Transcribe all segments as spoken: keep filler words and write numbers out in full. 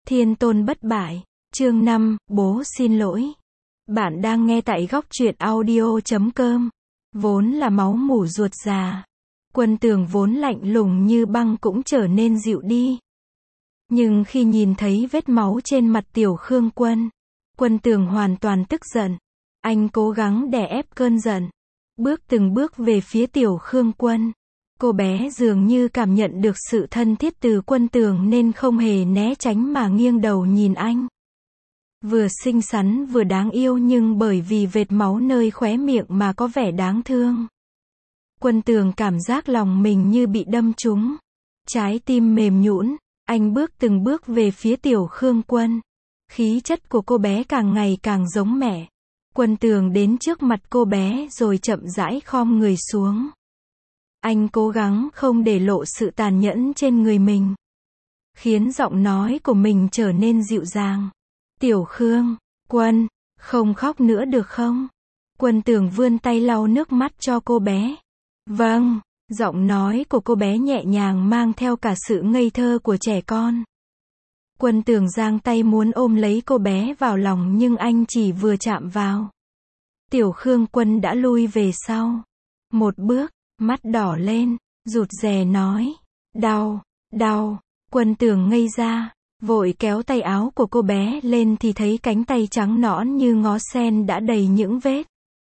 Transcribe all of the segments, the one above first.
Thiên tôn bất bại. Chương năm, bố xin lỗi. Bạn đang nghe tại góc truyện audio chấm com. Vốn là máu mủ ruột già. Quân Tường vốn lạnh lùng như băng cũng trở nên dịu đi. Nhưng khi nhìn thấy vết máu trên mặt Tiểu Khương Quân, Quân Tường hoàn toàn tức giận. Anh cố gắng đè ép cơn giận. Bước từng bước về phía Tiểu Khương Quân. Cô bé dường như cảm nhận được sự thân thiết từ Quân Tường nên không hề né tránh mà nghiêng đầu nhìn anh. Vừa xinh xắn vừa đáng yêu nhưng bởi vì vệt máu nơi khóe miệng mà có vẻ đáng thương. Quân Tường cảm giác lòng mình như bị đâm trúng. Trái tim mềm nhũn, anh bước từng bước về phía Tiểu Khương Quân. Khí chất của cô bé càng ngày càng giống mẹ. Quân Tường đến trước mặt cô bé rồi chậm rãi khom người xuống. Anh cố gắng không để lộ sự tàn nhẫn trên người mình, khiến giọng nói của mình trở nên dịu dàng. Tiểu Khương Quân, không khóc nữa được không? Quân Tường vươn tay lau nước mắt cho cô bé. Vâng, giọng nói của cô bé nhẹ nhàng mang theo cả sự ngây thơ của trẻ con. Quân Tường giang tay muốn ôm lấy cô bé vào lòng nhưng anh chỉ vừa chạm vào. Tiểu Khương Quân đã lui về sau. Một bước, mắt đỏ lên, rụt rè nói. Đau, đau. Quân Tường ngây ra, vội kéo tay áo của cô bé lên thì thấy cánh tay trắng nõn như ngó sen đã đầy những vết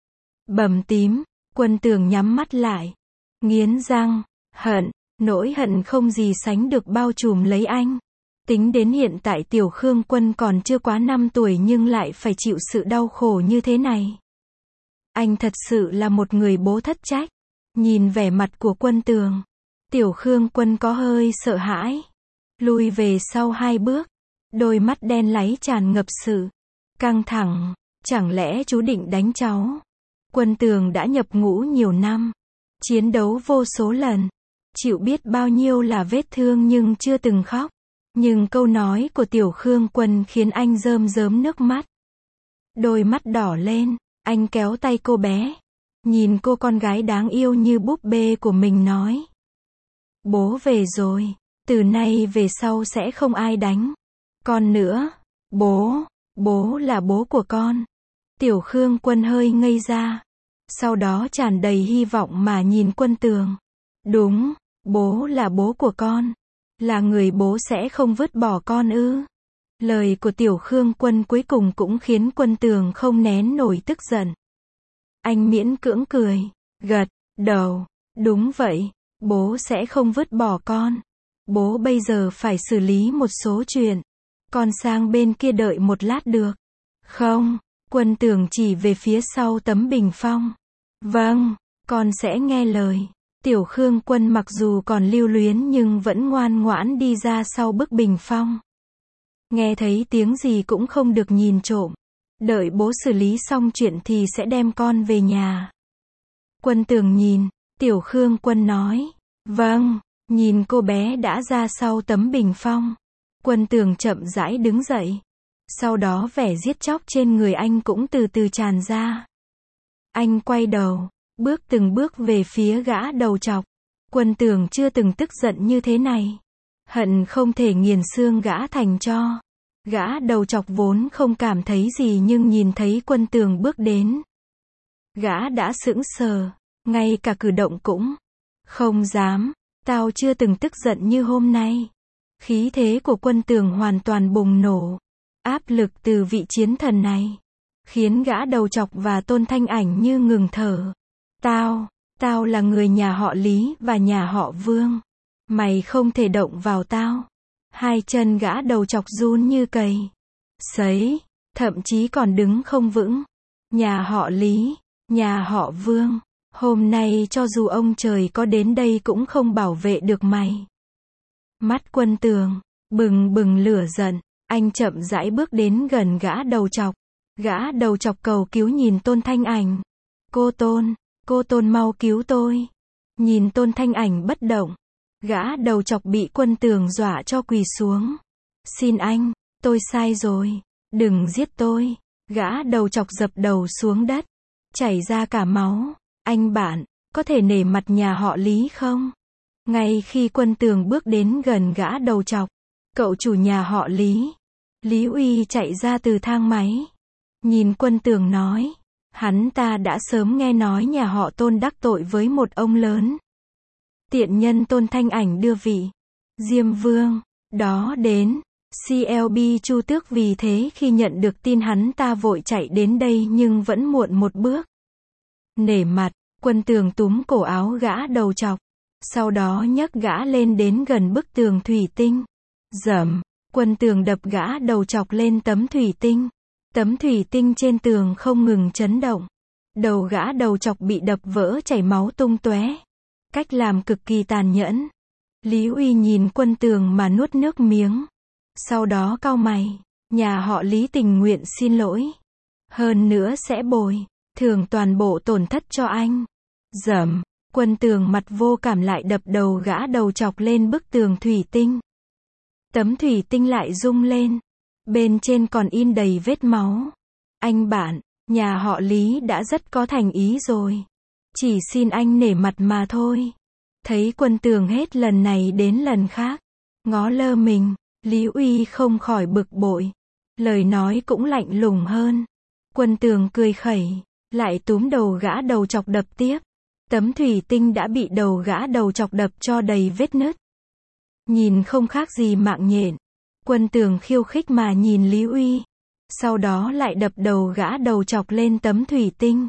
bầm tím. Quân Tường nhắm mắt lại, nghiến răng, hận, nỗi hận không gì sánh được bao trùm lấy anh. Tính đến hiện tại Tiểu Khương Quân còn chưa quá năm tuổi nhưng lại phải chịu sự đau khổ như thế này. Anh thật sự là một người bố thất trách. Nhìn vẻ mặt của Quân Tường, Tiểu Khương Quân có hơi sợ hãi, lùi về sau hai bước, đôi mắt đen láy tràn ngập sự căng thẳng. Chẳng lẽ chú định đánh cháu? Quân Tường đã nhập ngũ nhiều năm, chiến đấu vô số lần, chịu biết bao nhiêu là vết thương nhưng chưa từng khóc. Nhưng câu nói của Tiểu Khương Quân khiến anh rơm rớm nước mắt. Đôi mắt đỏ lên, anh kéo tay cô bé, nhìn cô con gái đáng yêu như búp bê của mình nói. Bố về rồi, từ nay về sau sẽ không ai đánh con nữa. Bố, bố là bố của con. Tiểu Khương Quân hơi ngây ra, sau đó tràn đầy hy vọng mà nhìn Quân Tường. Đúng, bố là bố của con. Là người bố sẽ không vứt bỏ con ư? Lời của Tiểu Khương Quân cuối cùng cũng khiến Quân Tường không nén nổi tức giận. Anh miễn cưỡng cười, gật đầu. Đúng vậy, bố sẽ không vứt bỏ con. Bố bây giờ phải xử lý một số chuyện. Con sang bên kia đợi một lát được không? Quân Tường chỉ về phía sau tấm bình phong. Vâng, con sẽ nghe lời. Tiểu Khương Quân mặc dù còn lưu luyến nhưng vẫn ngoan ngoãn đi ra sau bức bình phong. Nghe thấy tiếng gì cũng không được nhìn trộm. Đợi bố xử lý xong chuyện thì sẽ đem con về nhà. Quân Tường nhìn, Tiểu Khương Quân nói. Vâng, nhìn cô bé đã ra sau tấm bình phong. Quân Tường chậm rãi đứng dậy. Sau đó vẻ giết chóc trên người anh cũng từ từ tràn ra. Anh quay đầu, bước từng bước về phía gã đầu trọc. Quân Tường chưa từng tức giận như thế này. Hận không thể nghiền xương gã thành tro. Gã đầu trọc vốn không cảm thấy gì nhưng nhìn thấy Quân Tường bước đến, gã đã sững sờ, ngay cả cử động cũng không dám. Tao chưa từng tức giận như hôm nay. Khí thế của Quân Tường hoàn toàn bùng nổ. Áp lực từ vị chiến thần này khiến gã đầu trọc và Tôn Thanh Ảnh như ngừng thở. Tao, tao là người nhà họ Lý và nhà họ Vương. Mày không thể động vào tao. Hai chân gã đầu trọc run như cầy sấy, thậm chí còn đứng không vững. Nhà họ Lý, nhà họ Vương, hôm nay cho dù ông trời có đến đây cũng không bảo vệ được mày. Mắt Quân Tường bừng bừng lửa giận, anh chậm rãi bước đến gần gã đầu trọc. Gã đầu trọc cầu cứu nhìn Tôn Thanh Ảnh. Cô Tôn, cô Tôn mau cứu tôi. Nhìn Tôn Thanh Ảnh bất động, gã đầu trọc bị Quân Tường dọa cho quỳ xuống. Xin anh, tôi sai rồi, đừng giết tôi. Gã đầu trọc dập đầu xuống đất, chảy ra cả máu. Anh bạn, có thể nể mặt nhà họ Lý không? Ngay khi Quân Tường bước đến gần gã đầu trọc, cậu chủ nhà họ Lý, Lý Uy chạy ra từ thang máy. Nhìn Quân Tường nói. Hắn ta đã sớm nghe nói nhà họ Tôn đắc tội với một ông lớn. Tiện nhân Tôn Thanh Ảnh đưa vị Diêm Vương đó đến xê lờ bê Chu Tước, vì thế khi nhận được tin hắn ta vội chạy đến đây nhưng vẫn muộn một bước. Nể mặt, Quân Tường túm cổ áo gã đầu trọc. Sau đó nhấc gã lên đến gần bức tường thủy tinh. Dầm, Quân Tường đập gã đầu trọc lên tấm thủy tinh. Tấm thủy tinh trên tường không ngừng chấn động. Đầu gã đầu trọc bị đập vỡ chảy máu tung tóe. Cách làm cực kỳ tàn nhẫn. Lý Uy nhìn Quân Tường mà nuốt nước miếng. Sau đó cau mày. Nhà họ Lý tình nguyện xin lỗi. Hơn nữa sẽ bồi thường toàn bộ tổn thất cho anh. Dầm, Quân Tường mặt vô cảm lại đập đầu gã đầu trọc lên bức tường thủy tinh. Tấm thủy tinh lại rung lên. Bên trên còn in đầy vết máu. Anh bạn, nhà họ Lý đã rất có thành ý rồi. Chỉ xin anh nể mặt mà thôi. Thấy Quân Tường hết lần này đến lần khác ngó lơ mình, Lý Uy không khỏi bực bội. Lời nói cũng lạnh lùng hơn. Quân Tường cười khẩy, lại túm đầu gã đầu chọc đập tiếp. Tấm thủy tinh đã bị đầu gã đầu chọc đập cho đầy vết nứt. Nhìn không khác gì mạng nhện. Quân Tường khiêu khích mà nhìn Lý Uy. Sau đó lại đập đầu gã đầu chọc lên tấm thủy tinh.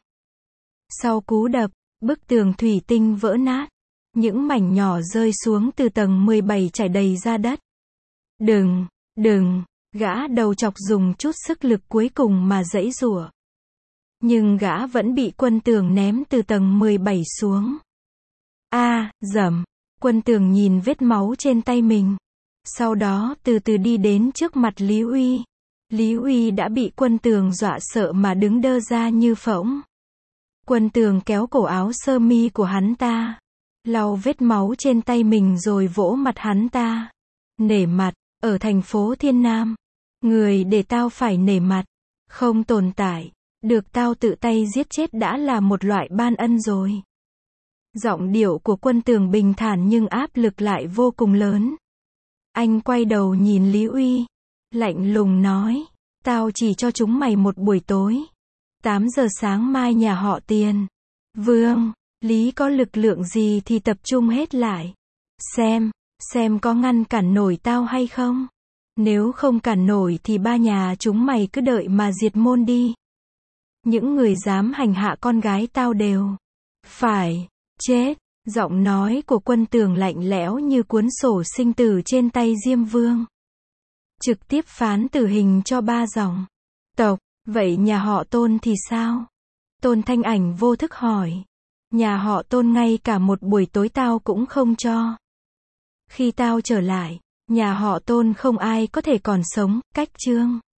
Sau cú đập, bức tường thủy tinh vỡ nát. Những mảnh nhỏ rơi xuống từ tầng mười bảy chảy đầy ra đất. Đừng, đừng, gã đầu chọc dùng chút sức lực cuối cùng mà giãy giụa. Nhưng gã vẫn bị Quân Tường ném từ tầng mười bảy xuống. A, à, dầm, Quân Tường nhìn vết máu trên tay mình. Sau đó từ từ đi đến trước mặt Lý Uy. Lý Uy đã bị Quân Tường dọa sợ mà đứng đơ ra như phỗng. Quân Tường kéo cổ áo sơ mi của hắn ta. Lau vết máu trên tay mình rồi vỗ mặt hắn ta. Nể mặt, ở thành phố Thiên Nam. Người để tao phải nể mặt. Không tồn tại. Được tao tự tay giết chết đã là một loại ban ân rồi. Giọng điệu của Quân Tường bình thản nhưng áp lực lại vô cùng lớn. Anh quay đầu nhìn Lý Uy. Lạnh lùng nói. Tao chỉ cho chúng mày một buổi tối. tám giờ sáng mai nhà họ Tiền. Vương, Lý có lực lượng gì thì tập trung hết lại. Xem, xem có ngăn cản nổi tao hay không. Nếu không cản nổi thì ba nhà chúng mày cứ đợi mà diệt môn đi. Những người dám hành hạ con gái tao đều phải chết. Giọng nói của Quân Tường lạnh lẽo như cuốn sổ sinh tử trên tay Diêm Vương. Trực tiếp phán tử hình cho ba dòng tộc. Vậy nhà họ Tôn thì sao? Tôn Thanh Ảnh vô thức hỏi. Nhà họ Tôn ngay cả một buổi tối tao cũng không cho. Khi tao trở lại, nhà họ Tôn không ai có thể còn sống. Cách chương